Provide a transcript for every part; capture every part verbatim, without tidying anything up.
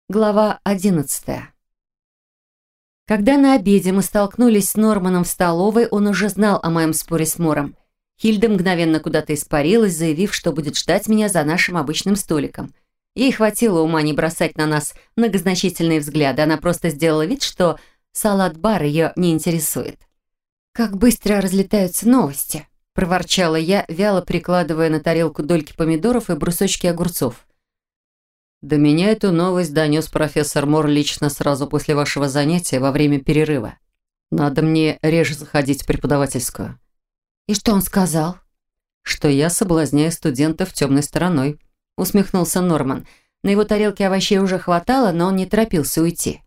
Глава одиннадцатая. Когда на обеде мы столкнулись с Норманом в столовой, он уже знал о моем споре с Мором. Хильда мгновенно куда-то испарилась, заявив, что будет ждать меня за нашим обычным столиком. Ей хватило ума не бросать на нас многозначительные взгляды. Она просто сделала вид, что салат-бар ее не интересует. «Как быстро разлетаются новости!» – проворчала я, вяло прикладывая на тарелку дольки помидоров и брусочки огурцов. До меня эту новость донес профессор Мор лично сразу после вашего занятия во время перерыва. Надо мне реже заходить в преподавательскую. «И что он сказал?» «Что я соблазняю студентов темной стороной», — усмехнулся Норман. На его тарелке овощей уже хватало, но он не торопился уйти.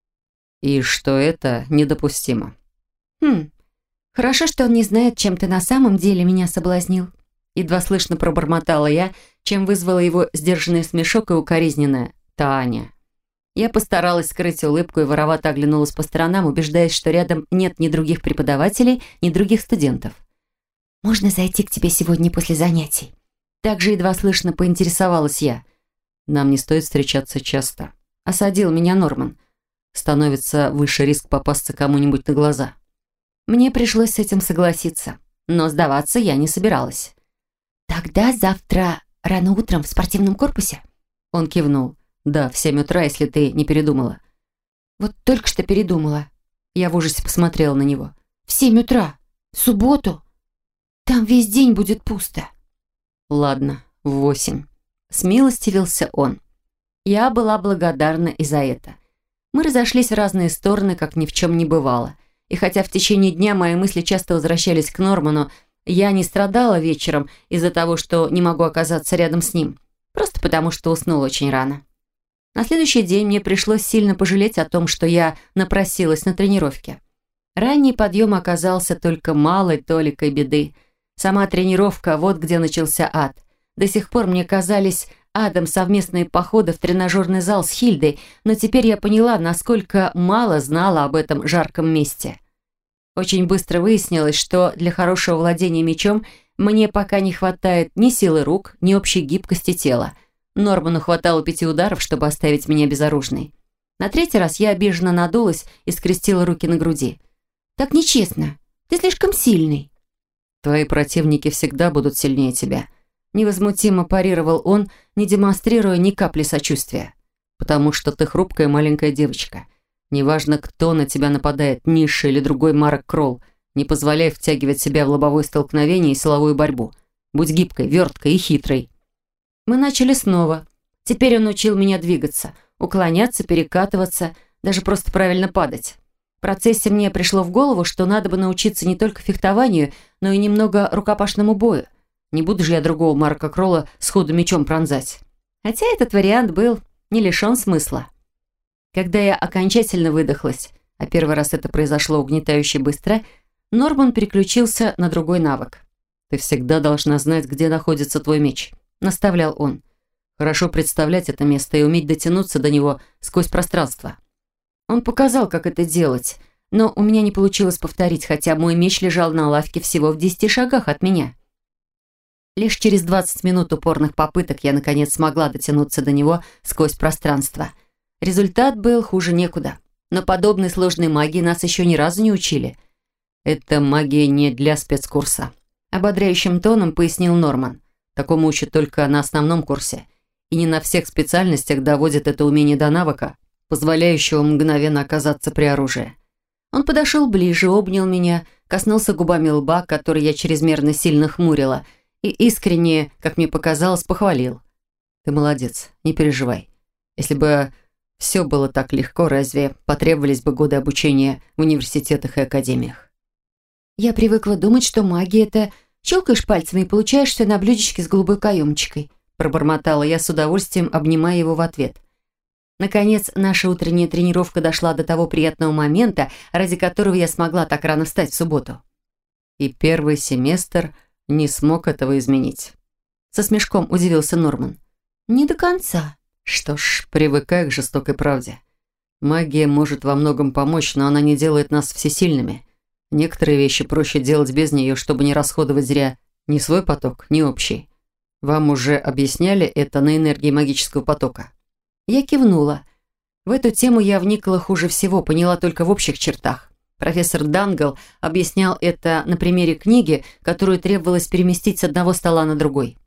«И что это недопустимо». «Хм, хорошо, что он не знает, чем ты на самом деле меня соблазнил». Едва слышно пробормотала я, чем вызвала его сдержанный смешок и укоризненное «Таня». Я постаралась скрыть улыбку и воровато оглянулась по сторонам, убеждаясь, что рядом нет ни других преподавателей, ни других студентов. «Можно зайти к тебе сегодня после занятий?» Также едва слышно поинтересовалась я. «Нам не стоит встречаться часто», — осадил меня Норман. «Становится выше риск попасться кому-нибудь на глаза». Мне пришлось с этим согласиться, но сдаваться я не собиралась. «Тогда завтра рано утром в спортивном корпусе?» Он кивнул. «Да, в семь утра, если ты не передумала». «Вот только что передумала». Я в ужасе посмотрела на него. «В семь утра? В субботу? Там весь день будет пусто». «Ладно, в восемь». Смилостивился он. Я была благодарна и за это. Мы разошлись в разные стороны, как ни в чем не бывало. И хотя в течение дня мои мысли часто возвращались к Норману, я не страдала вечером из-за того, что не могу оказаться рядом с ним. Просто потому, что уснула очень рано. На следующий день мне пришлось сильно пожалеть о том, что я напросилась на тренировке. Ранний подъем оказался только малой толикой беды. Сама тренировка, вот где начался ад. До сих пор мне казались адом совместные походы в тренажерный зал с Хильдой, но теперь я поняла, насколько мало знала об этом жарком месте. Очень быстро выяснилось, что для хорошего владения мечом мне пока не хватает ни силы рук, ни общей гибкости тела. Норману хватало пяти ударов, чтобы оставить меня безоружной. На третий раз я обиженно надулась и скрестила руки на груди. «Так нечестно. Ты слишком сильный». «Твои противники всегда будут сильнее тебя», — невозмутимо парировал он, не демонстрируя ни капли сочувствия. «Потому что ты хрупкая маленькая девочка. Неважно, кто на тебя нападает, Ниша или другой Марок Кролл, не позволяй втягивать себя в лобовое столкновение и силовую борьбу. Будь гибкой, верткой и хитрой». Мы начали снова. Теперь он учил меня двигаться, уклоняться, перекатываться, даже просто правильно падать. В процессе мне пришло в голову, что надо бы научиться не только фехтованию, но и немного рукопашному бою. Не буду же я другого Марка Кролла сходу мечом пронзать. Хотя этот вариант был не лишен смысла. Когда я окончательно выдохлась, а первый раз это произошло угнетающе быстро, Норман переключился на другой навык. «Ты всегда должна знать, где находится твой меч», — наставлял он. «Хорошо представлять это место и уметь дотянуться до него сквозь пространство». Он показал, как это делать, но у меня не получилось повторить, хотя мой меч лежал на лавке всего в десяти шагах от меня. Лишь через двадцать минут упорных попыток я, наконец, смогла дотянуться до него сквозь пространство. Результат был хуже некуда. Но подобной сложной магии нас еще ни разу не учили. «Это магия не для спецкурса», — ободряющим тоном пояснил Норман. «Такому учат только на основном курсе. И не на всех специальностях доводят это умение до навыка, позволяющего мгновенно оказаться при оружии». Он подошел ближе, обнял меня, коснулся губами лба, который я чрезмерно сильно хмурила, и искренне, как мне показалось, похвалил. «Ты молодец, не переживай. Если бы все было так легко, разве потребовались бы годы обучения в университетах и академиях?» Я привыкла думать, что магия — это щелкаешь пальцами и получаешь все на блюдечке с голубой каемочкой, пробормотала я с удовольствием, обнимая его в ответ. Наконец, наша утренняя тренировка дошла до того приятного момента, ради которого я смогла так рано встать в субботу. И первый семестр не смог этого изменить. Со смешком удивился Норман. «Не до конца». «Что ж, привыкай к жестокой правде. Магия может во многом помочь, но она не делает нас всесильными. Некоторые вещи проще делать без нее, чтобы не расходовать зря ни свой поток, ни общий. Вам уже объясняли это на энергии магического потока?» Я кивнула. В эту тему я вникла хуже всего, поняла только в общих чертах. Профессор Дангл объяснял это на примере книги, которую требовалось переместить с одного стола на другой.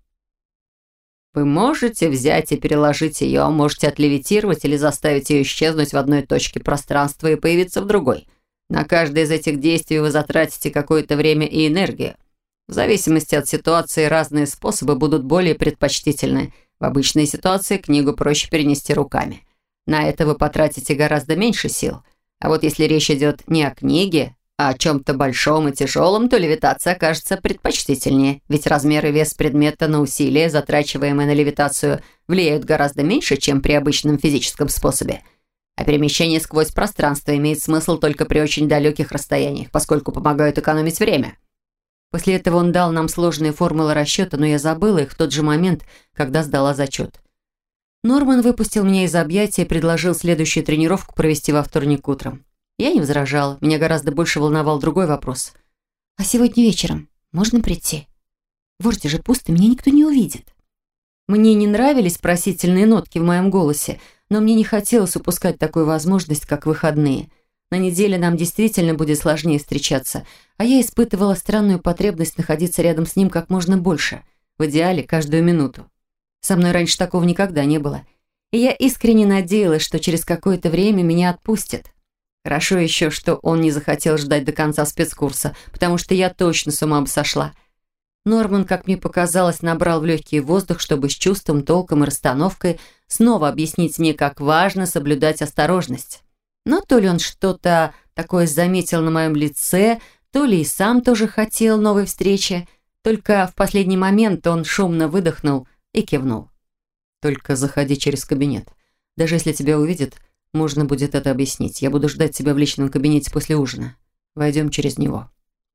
Вы можете взять и переложить ее, можете отлевитировать или заставить ее исчезнуть в одной точке пространства и появиться в другой. На каждое из этих действий вы затратите какое-то время и энергию. В зависимости от ситуации разные способы будут более предпочтительны. В обычной ситуации книгу проще перенести руками. На это вы потратите гораздо меньше сил. А вот если речь идет не о книге, а о чем-то большом и тяжелом, то левитация окажется предпочтительнее, ведь размер и вес предмета на усилия, затрачиваемые на левитацию, влияют гораздо меньше, чем при обычном физическом способе. А перемещение сквозь пространство имеет смысл только при очень далеких расстояниях, поскольку помогают экономить время. После этого он дал нам сложные формулы расчета, но я забыла их в тот же момент, когда сдала зачет. Норман выпустил меня из объятия и предложил следующую тренировку провести во вторник утром. Я не возражала, меня гораздо больше волновал другой вопрос. «А сегодня вечером можно прийти? В Орте же пусто, меня никто не увидит». Мне не нравились просительные нотки в моем голосе, но мне не хотелось упускать такую возможность, как выходные. На неделе нам действительно будет сложнее встречаться, а я испытывала странную потребность находиться рядом с ним как можно больше, в идеале каждую минуту. Со мной раньше такого никогда не было, и я искренне надеялась, что через какое-то время меня отпустят. Хорошо еще, что он не захотел ждать до конца спецкурса, потому что я точно с ума бы сошла. Норман, как мне показалось, набрал в легкий воздух, чтобы с чувством, толком и расстановкой снова объяснить мне, как важно соблюдать осторожность. Но то ли он что-то такое заметил на моем лице, то ли и сам тоже хотел новой встречи, только в последний момент он шумно выдохнул и кивнул. «Только заходи через кабинет. Даже если тебя увидят, можно будет это объяснить. Я буду ждать тебя в личном кабинете после ужина. Войдем через него».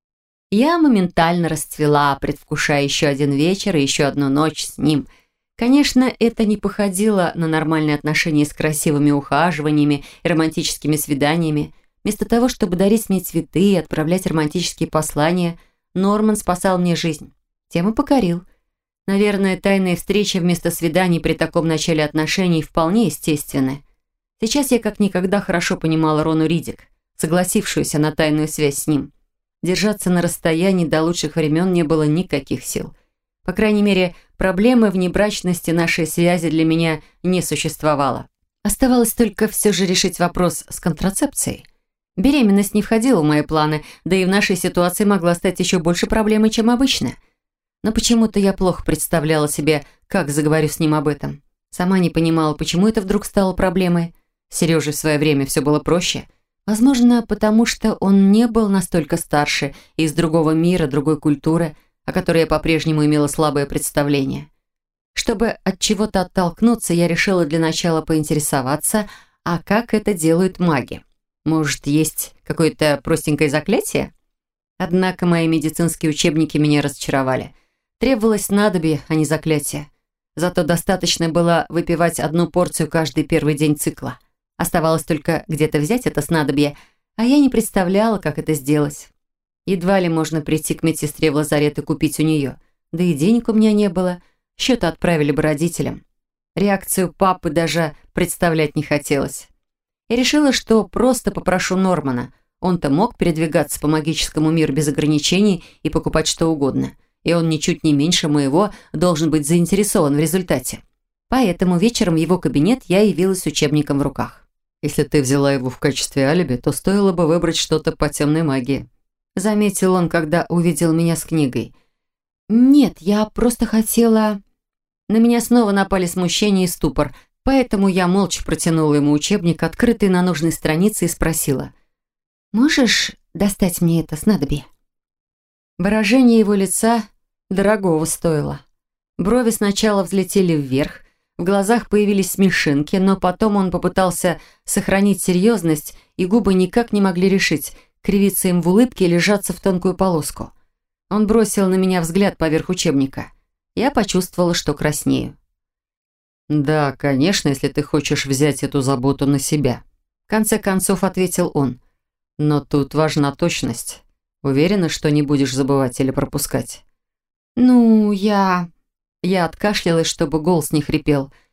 Я моментально расцвела, предвкушая еще один вечер и еще одну ночь с ним. Конечно, это не походило на нормальные отношения с красивыми ухаживаниями и романтическими свиданиями. Вместо того, чтобы дарить мне цветы и отправлять романтические послания, Норман спасал мне жизнь. Тем и покорил. Наверное, тайные встречи вместо свиданий при таком начале отношений вполне естественны. Сейчас я как никогда хорошо понимала Рону Ридик, согласившуюся на тайную связь с ним. Держаться на расстоянии до лучших времен не было никаких сил. По крайней мере, проблемы внебрачности нашей связи для меня не существовало. Оставалось только все же решить вопрос с контрацепцией. Беременность не входила в мои планы, да и в нашей ситуации могла стать еще больше проблемой, чем обычно. Но почему-то я плохо представляла себе, как заговорю с ним об этом. Сама не понимала, почему это вдруг стало проблемой. С Сережей в свое время все было проще. Возможно, потому что он не был настолько старше и из другого мира, другой культуры, о которой я по-прежнему имела слабое представление. Чтобы от чего-то оттолкнуться, я решила для начала поинтересоваться, а как это делают маги? Может, есть какое-то простенькое заклятие? Однако мои медицинские учебники меня разочаровали. Требовалось снадобье, а не заклятие. Зато достаточно было выпивать одну порцию каждый первый день цикла. Оставалось только где-то взять это снадобье, а я не представляла, как это сделать. Едва ли можно прийти к медсестре в лазарет и купить у нее. Да и денег у меня не было. Счета отправили бы родителям. Реакцию папы даже представлять не хотелось. Я решила, что просто попрошу Нормана. Он-то мог передвигаться по магическому миру без ограничений и покупать что угодно. И он ничуть не меньше моего должен быть заинтересован в результате. Поэтому вечером в его кабинет я явилась с учебником в руках. «Если ты взяла его в качестве алиби, то стоило бы выбрать что-то по темной магии», заметил он, когда увидел меня с книгой. «Нет, я просто хотела...» На меня снова напали смущение и ступор, поэтому я молча протянула ему учебник, открытый на нужной странице, и спросила: «Можешь достать мне это снадобье?» Выражение его лица дорогого стоило. Брови сначала взлетели вверх, в глазах появились смешинки, но потом он попытался сохранить серьезность, и губы никак не могли решить, кривиться им в улыбке или сжаться в тонкую полоску. Он бросил на меня взгляд поверх учебника. Я почувствовала, что краснею. «Да, конечно, если ты хочешь взять эту заботу на себя», в конце концов ответил он. «Но тут важна точность. Уверена, что не будешь забывать или пропускать?» «Ну, я...» Я откашлялась, чтобы голос не хрипел.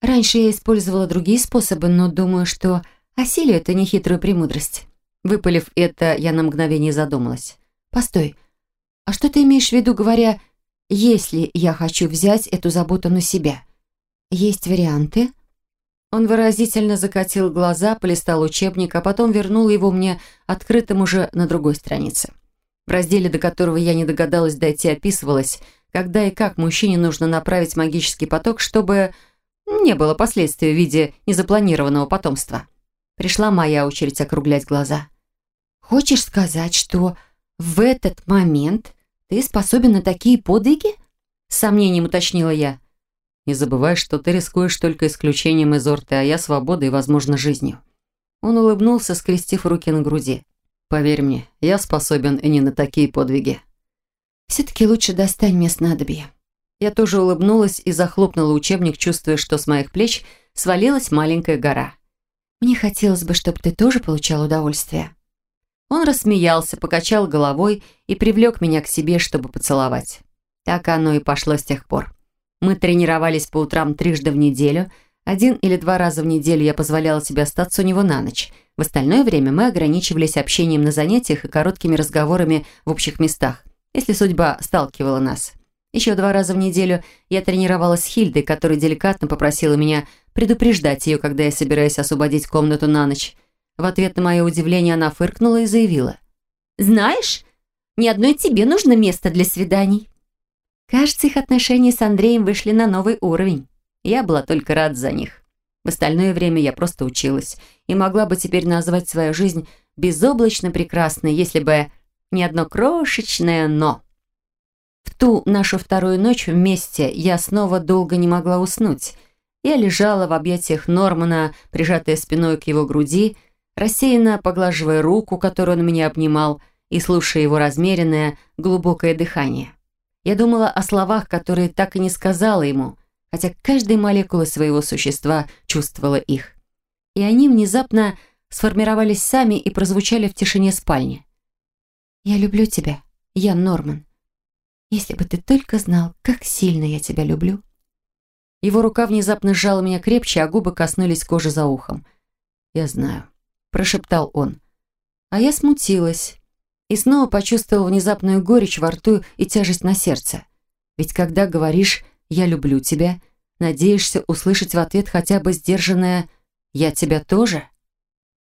Раньше я использовала другие способы, но думаю, что осилю эту нехитрую премудрость». Выпалив это, я на мгновение задумалась. «Постой, а что ты имеешь в виду, говоря, если я хочу взять эту заботу на себя? Есть варианты?» Он выразительно закатил глаза, полистал учебник, а потом вернул его мне открытым уже на другой странице. В разделе, до которого я не догадалась дойти, описывалось, когда и как мужчине нужно направить магический поток, чтобы не было последствий в виде незапланированного потомства. Пришла моя очередь округлять глаза. «Хочешь сказать, что в этот момент ты способен на такие подвиги?» С сомнением уточнила я. «Не забывай, что ты рискуешь только исключением из Орты, а я свободой и, возможно, жизнью». Он улыбнулся, скрестив руки на груди. «Поверь мне, я способен и не на такие подвиги». «Все-таки лучше достань мне снадобье». Я тоже улыбнулась и захлопнула учебник, чувствуя, что с моих плеч свалилась маленькая гора. «Мне хотелось бы, чтобы ты тоже получал удовольствие». Он рассмеялся, покачал головой и привлек меня к себе, чтобы поцеловать. Так оно и пошло с тех пор. Мы тренировались по утрам трижды в неделю. Один или два раза в неделю я позволяла себе остаться у него на ночь. В остальное время мы ограничивались общением на занятиях и короткими разговорами в общих местах, если судьба сталкивала нас. Еще два раза в неделю я тренировалась с Хильдой, которая деликатно попросила меня предупреждать ее, когда я собираюсь освободить комнату на ночь. В ответ на мое удивление она фыркнула и заявила: «Знаешь, ни одной тебе нужно место для свиданий». Кажется, их отношения с Андреем вышли на новый уровень. Я была только рада за них. В остальное время я просто училась и могла бы теперь назвать свою жизнь безоблачно прекрасной, если бы не одно крошечное «но». В ту нашу вторую ночь вместе я снова долго не могла уснуть. Я лежала в объятиях Нормана, прижатая спиной к его груди, рассеянно поглаживая руку, которую он меня обнимал, и слушая его размеренное, глубокое дыхание. Я думала о словах, которые так и не сказала ему, хотя каждая молекула своего существа чувствовала их. И они внезапно сформировались сами и прозвучали в тишине спальни. «Я люблю тебя, Ян Норман. Если бы ты только знал, как сильно я тебя люблю». Его рука внезапно сжала меня крепче, а губы коснулись кожи за ухом. «Я знаю», – прошептал он. А я смутилась и снова почувствовала внезапную горечь во рту и тяжесть на сердце. Ведь когда говоришь «я люблю тебя», надеешься услышать в ответ хотя бы сдержанное «я тебя тоже».